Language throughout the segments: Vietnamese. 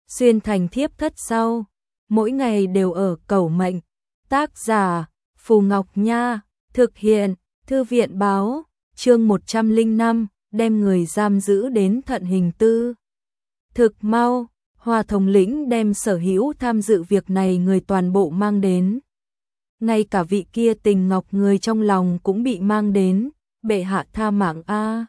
xuyên thành thiếp thất sau, mỗi ngày đều ở cầu mệnh. Tác giả Phù Ngọc Nha, thực hiện Thư viện báo, chương 105, đem người giam giữ đến thận hình tư. Thực mau, Hoa thống lĩnh đem sở hữu tham dự việc này người toàn bộ mang đến. Ngay cả vị kia Tình Ngọc người trong lòng cũng bị mang đến, bệ hạ tha mạng a.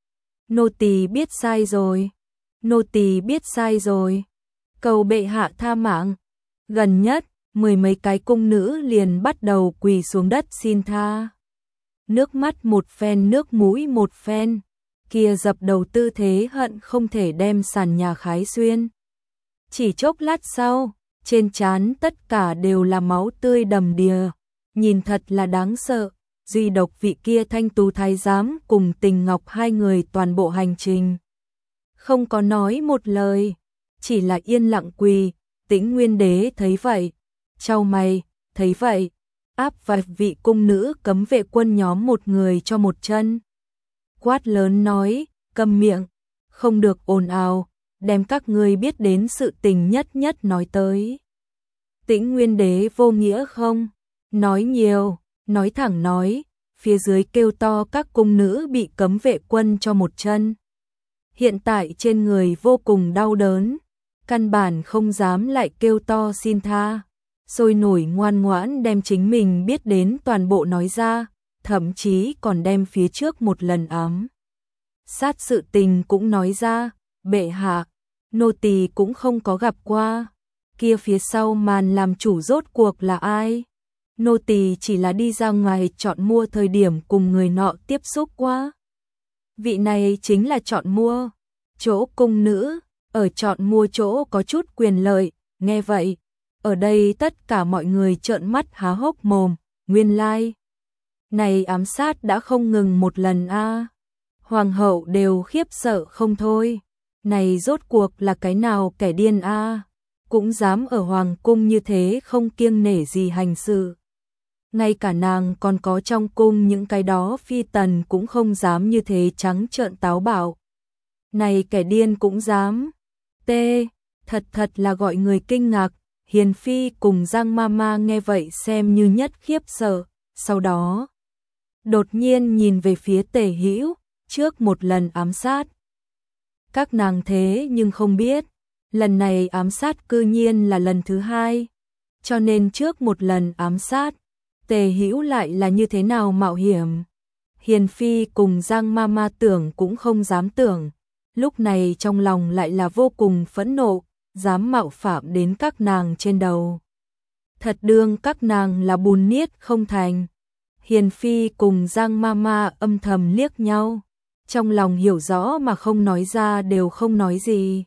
Nô tỳ biết sai rồi, nô tỳ biết sai rồi, cầu bệ hạ tha mạng. Gần nhất, 10 mấy cái cung nữ liền bắt đầu quỳ xuống đất xin tha. Nước mắt một phen nước mũi một phen, kia dập đầu tư thế hận không thể đem sàn nhà khái xuyên. Chỉ chốc lát sau, trên trán tất cả đều là máu tươi đầm đìa, nhìn thật là đáng sợ. Duy độc vị kia thanh tú thái giám cùng Tình Ngọc hai người toàn bộ hành trình không có nói một lời, chỉ là yên lặng quỳ. Tĩnh Nguyên Đế thấy vậy, chau mày, thấy vậy, áp vài vị cung nữ cấm vệ quân nhóm một người cho một chân. Quát lớn nói, câm miệng, không được ồn ào, đem các ngươi biết đến sự tình nhất nhất nói tới. Tĩnh Nguyên Đế vô nghĩa không, nói nhiều, nói thẳng nói, phía dưới kêu to các cung nữ bị cấm vệ quân cho một chân. Hiện tại trên người vô cùng đau đớn, căn bản không dám lại kêu to xin tha, sôi nổi ngoan ngoãn đem chính mình biết đến toàn bộ nói ra, thậm chí còn đem phía trước một lần ám sát sự tình cũng nói ra. Bệ hạ, nô tỳ cũng không có gặp qua, kia phía sau màn làm chủ rốt cuộc là ai? Nô tỳ chỉ là đi ra ngoài chọn mua thời điểm cùng người nọ tiếp xúc qua. Vị này chính là chọn mua, chỗ cung nữ, ở chọn mua chỗ có chút quyền lợi. Nghe vậy, ở đây tất cả mọi người trợn mắt há hốc mồm, nguyên lai. Này ám sát đã không ngừng một lần a. Hoàng hậu đều khiếp sợ không thôi. Này rốt cuộc là cái nào kẻ điên a, cũng dám ở hoàng cung như thế không kiêng nể gì hành sự. Ngay cả nàng còn có trong cung những cái đó phi tần cũng không dám như thế trắng trợn táo bạo. Này kẻ điên cũng dám. Thật là gọi người kinh ngạc. Hiền phi cùng Giang Mama nghe vậy xem như nhất khiếp sợ, sau đó đột nhiên nhìn về phía Tề Hữu, trước một lần ám sát. Các nàng thế nhưng không biết, lần này ám sát cư nhiên là lần thứ hai, cho nên trước một lần ám sát, Tề Hữu lại là như thế nào mạo hiểm. Hiền phi cùng Giang Mama tưởng cũng không dám tưởng, lúc này trong lòng lại là vô cùng phẫn nộ, dám mạo phạm đến các nàng trên đầu. Thật đương các nàng là bùn niết không thành. Hiền phi cùng Giang Mama âm thầm liếc nhau, trong lòng hiểu rõ mà không nói ra đều không nói gì.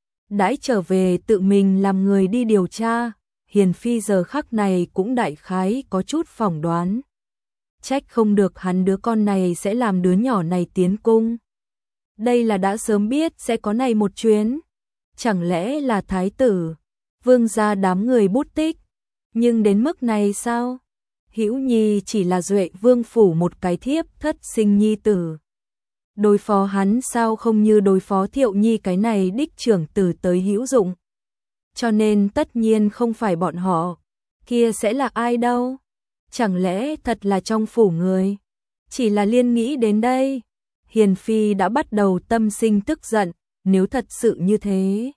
Đãi trở về tự mình làm người đi điều tra, Hiền phi giờ khắc này cũng đại khái có chút phỏng đoán. Trách không được hắn đứa con này sẽ làm đứa nhỏ này tiến cung. Đây là đã sớm biết sẽ có này một chuyến. Chẳng lẽ là thái tử, vương gia đám người bút tích, nhưng đến mức này sao? Hữu Nhi chỉ là Duệ vương phủ một cái thiếp thất sinh nhi tử. Đối phó hắn sao không như đối phó Thiệu Nhi cái này đích trưởng tử tới hữu dụng. Cho nên tất nhiên không phải bọn họ, kia sẽ là ai đâu? Chẳng lẽ thật là trong phủ người? Chỉ là liên nghĩ đến đây, Hiền phi đã bắt đầu tâm sinh tức giận. Nếu thật sự như thế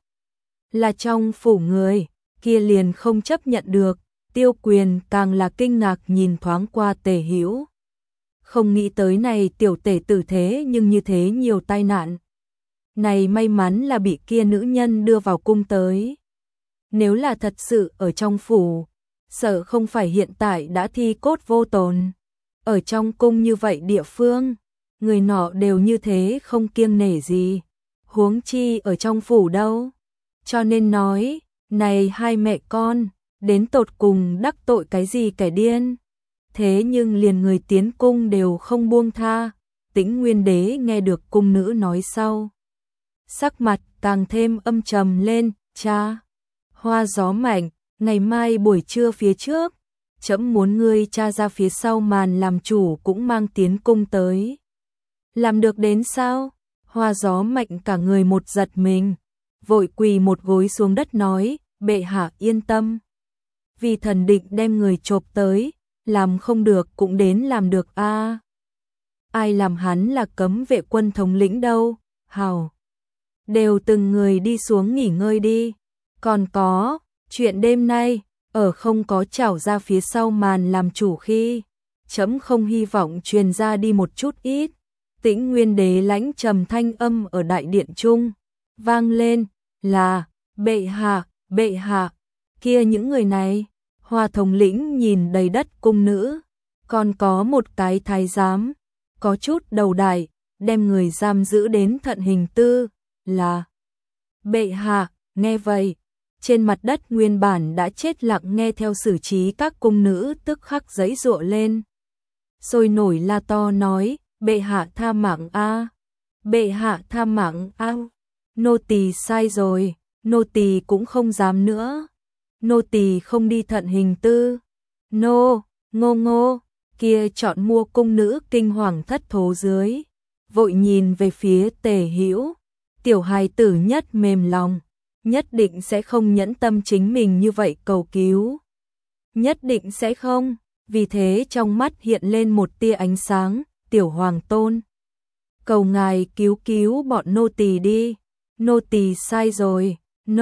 là trong phủ người, kia liền không chấp nhận được. Tiêu Quyền càng là kinh ngạc nhìn thoáng qua Tề Hữu. Không nghĩ tới này tiểu tể tử thế nhưng như thế nhiều tai nạn. Này may mắn là bị kia nữ nhân đưa vào cung tới. Nếu là thật sự ở trong phủ, sợ không phải hiện tại đã thi cốt vô tồn. Ở trong cung như vậy địa phương, người nọ đều như thế không kiêng nể gì. Huống chi ở trong phủ đâu. Cho nên nói, này hai mẹ con, đến tột cùng đắc tội cái gì kẻ điên. Thế nhưng liền người tiến cung đều không buông tha. Tĩnh Nguyên Đế nghe được cung nữ nói sau, sắc mặt càng thêm âm trầm lên. Cha, Hoa Gió Mạnh, ngày mai buổi trưa phía trước, trẫm muốn ngươi cha ra phía sau màn làm chủ cũng mang tiến cung tới. Làm được đến sao? Hoa Gió Mạnh cả người một giật mình, vội quỳ một gối xuống đất nói, bệ hạ yên tâm. Vì thần định đem người chộp tới, làm không được cũng đến làm được a. Ai làm hắn là cấm vệ quân thống lĩnh đâu, hào. Đều từng người đi xuống nghỉ ngơi đi. Còn có, chuyện đêm nay, ở không có trảo ra phía sau màn làm chủ khi, chấm không hy vọng truyền ra đi một chút ít. Tĩnh Nguyên Đế lãnh trầm thanh âm ở đại điện trung, vang lên, là, bệ hạ, kia những người này, Hoa thống lĩnh nhìn đầy đất cung nữ, còn có một cái thái giám, có chút đầu đại, đem người giam giữ đến Thận Hình Tư, là, bệ hạ, nghe vậy, trên mặt đất nguyên bản đã chết lặng nghe theo xử trí các cung nữ tức khắc giãy giụa lên. Sôi nổi la to nói, bệ hạ tha mạng a, bệ hạ tha mạng a, nô tỳ sai rồi, nô tỳ cũng không dám nữa, nô tỳ không đi Thận Hình Tư, ngô, kia chọn mua cung nữ kinh hoàng thất thố dưới, vội nhìn về phía Tề Hữu, tiểu hài tử nhất mềm lòng, nhất định sẽ không nhẫn tâm chính mình như vậy cầu cứu, nhất định sẽ không, vì thế trong mắt hiện lên một tia ánh sáng, tiểu hoàng tôn, cầu ngài cứu bọn nô tỳ đi, nô tỳ sai rồi,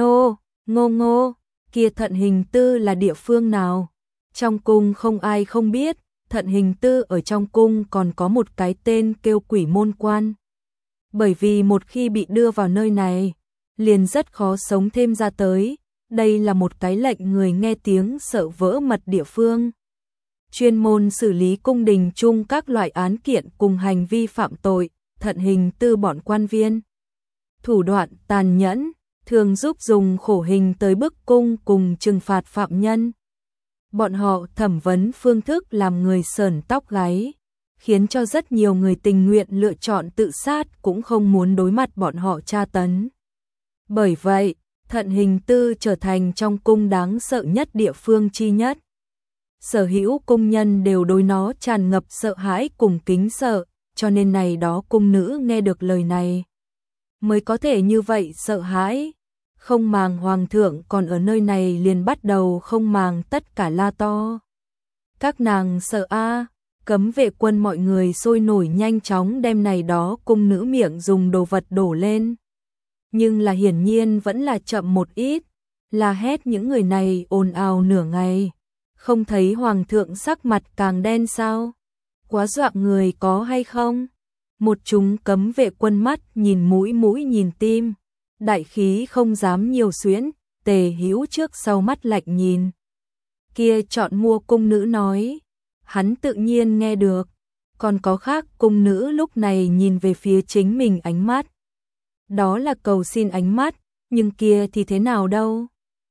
ngô, kia Thận Hình Tư là địa phương nào? Trong cung không ai không biết, Thận Hình Tư ở trong cung còn có một cái tên kêu Quỷ Môn Quan. Bởi vì một khi bị đưa vào nơi này, liền rất khó sống thêm ra tới, đây là một cái lệnh người nghe tiếng sợ vỡ mật địa phương. Chuyên môn xử lý cung đình chung các loại án kiện cùng hành vi phạm tội, Thận Hình Tư bọn quan viên. Thủ đoạn tàn nhẫn, thường giúp dùng khổ hình tới bức cung cùng trừng phạt phạm nhân. Bọn họ thẩm vấn phương thức làm người sởn tóc gáy, khiến cho rất nhiều người tình nguyện lựa chọn tự sát cũng không muốn đối mặt bọn họ tra tấn. Bởi vậy, Thận Hình Tư trở thành trong cung đáng sợ nhất địa phương chi nhất. Sở hữu cung nhân đều đối nó tràn ngập sợ hãi cùng kính sợ, cho nên này đó cung nữ nghe được lời này mới có thể như vậy sợ hãi. Không màng hoàng thượng còn ở nơi này liền bắt đầu không màng tất cả la to. Các nàng sợ a, cấm vệ quân mọi người sôi nổi nhanh chóng đem này đó cung nữ miệng dùng đồ vật đổ lên. Nhưng là hiển nhiên vẫn là chậm một ít, là hét những người này ồn ào nửa ngày. Không thấy hoàng thượng sắc mặt càng đen sao? Quá dọa người có hay không? Một chúng cấm vệ quân mắt nhìn mũi nhìn tim. Đại khí không dám nhiều xuyến, Tề Hữu trước sau mắt lạnh nhìn. Kia chọn mua cung nữ nói, hắn tự nhiên nghe được, còn có khác cung nữ lúc này nhìn về phía chính mình ánh mắt. Đó là cầu xin ánh mắt, nhưng kia thì thế nào đâu?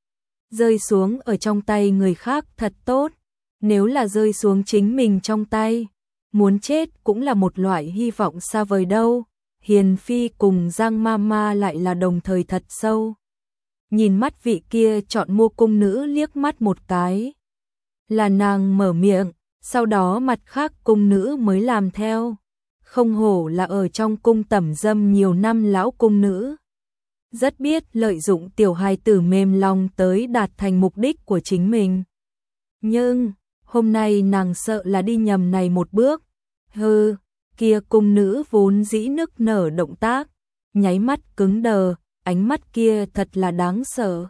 Rơi xuống ở trong tay người khác thật tốt, nếu là rơi xuống chính mình trong tay, muốn chết cũng là một loại hy vọng xa vời đâu. Hiền Phi cùng Giang Mama lại là đồng thời thật sâu. Nhìn mắt vị kia chọn mua cung nữ liếc mắt một cái. Là nàng mở miệng, sau đó mặt khác cung nữ mới làm theo. Không hổ là ở trong cung tẩm dâm nhiều năm lão cung nữ. Rất biết lợi dụng tiểu hài tử mềm lòng tới đạt thành mục đích của chính mình. Nhưng, hôm nay nàng sợ là đi nhầm này một bước. Hừ. Kia cung nữ vốn dĩ nức nở động tác, nháy mắt cứng đờ, ánh mắt kia thật là đáng sợ.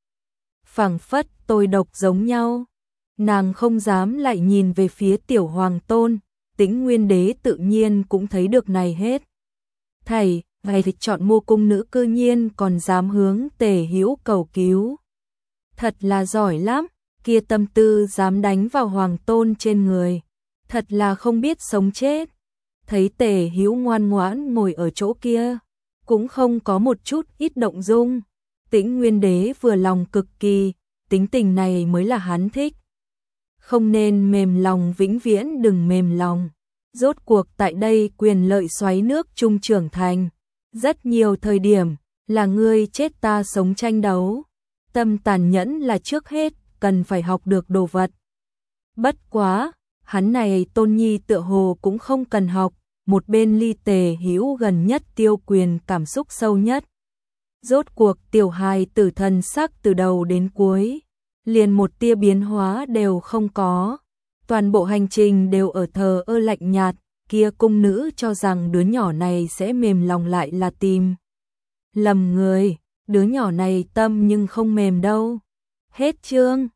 Phảng phất tôi độc giống nhau, nàng không dám lại nhìn về phía tiểu hoàng tôn, Tĩnh Nguyên Đế tự nhiên cũng thấy được này hết. Thầy, vậy thì chọn mua cung nữ cư nhiên còn dám hướng Tề Hữu cầu cứu. Thật là giỏi lắm, kia tâm tư dám đánh vào hoàng tôn trên người, thật là không biết sống chết. Thấy Tề Hữu ngoan ngoãn ngồi ở chỗ kia, cũng không có một chút ít động dung. Tĩnh Nguyên Đế vừa lòng cực kỳ, tính tình này mới là hắn thích. Không nên mềm lòng, vĩnh viễn đừng mềm lòng. Rốt cuộc tại đây quyền lợi xoáy nước trung trưởng thành. Rất nhiều thời điểm, là ngươi chết ta sống tranh đấu. Tâm tàn nhẫn là trước hết, cần phải học được đồ vật. Bất quá, hắn này Tôn Nhi tựa hồ cũng không cần học, một bên ly Tề Hữu gần nhất Tiêu Quyền cảm xúc sâu nhất. Rốt cuộc tiểu hài tử thần sắc từ đầu đến cuối, liền một tia biến hóa đều không có. Toàn bộ hành trình đều ở thờ ơ lạnh nhạt, kia cung nữ cho rằng đứa nhỏ này sẽ mềm lòng lại là tìm lầm người, đứa nhỏ này tâm nhưng không mềm đâu. Hết chương.